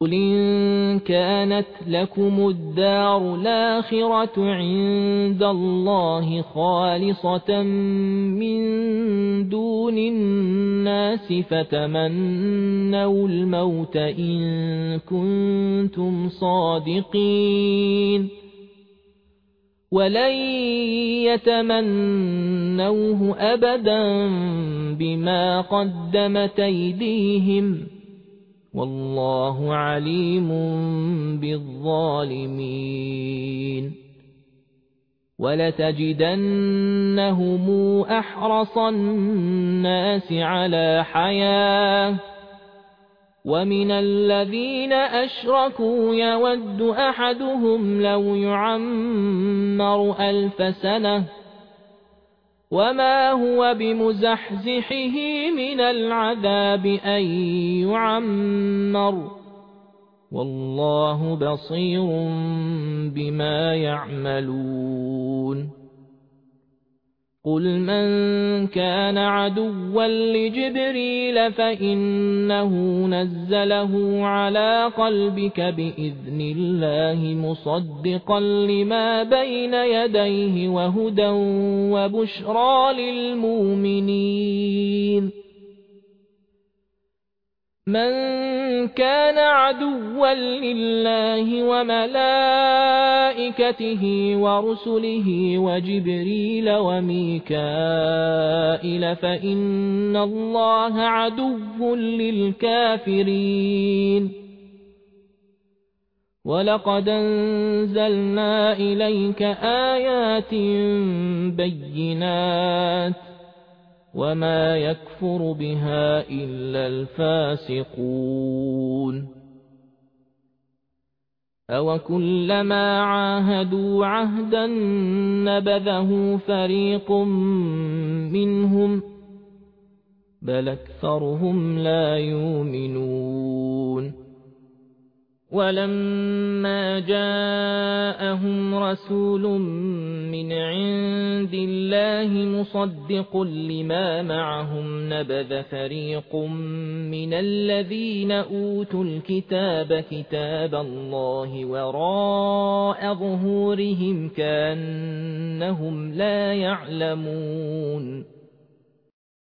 قل إن كانت لكم الدار الآخرة عند الله خالصة من دون الناس فتمنوا الموت إن كنتم صادقين ولن يتمنوه أبدا بما قدمت أيديهم والله عليم بالظالمين ولتجدنهم أحرص الناس على حياة ومن الذين أشركوا يود أحدهم لو يعمر 1000 سنة وما هو بمزحزحه من العذاب أن يعمر والله بصير بما يعملون قل من كان عدوا لجبريل فإنه نزله على قلبك بإذن الله مصدقا لما بين يديه وهدى وبشرى للمؤمنين من كان عدوا لله وملائكته ورسله وجبريل وميكائيل فإن الله عدو للكافرين ولقد أنزلنا إليك آيات بينات وما يكفر بها إلا الفاسقون أوكلما عاهدوا عهدا نبذه فريق منهم بل أكثرهم لا يؤمنون ولما جاءهم رسول من عند الله مصدق لما معهم نبذ فريق من الذين أوتوا الكتاب كتاب الله وراء ظهورهم كأنهم لا يعلمون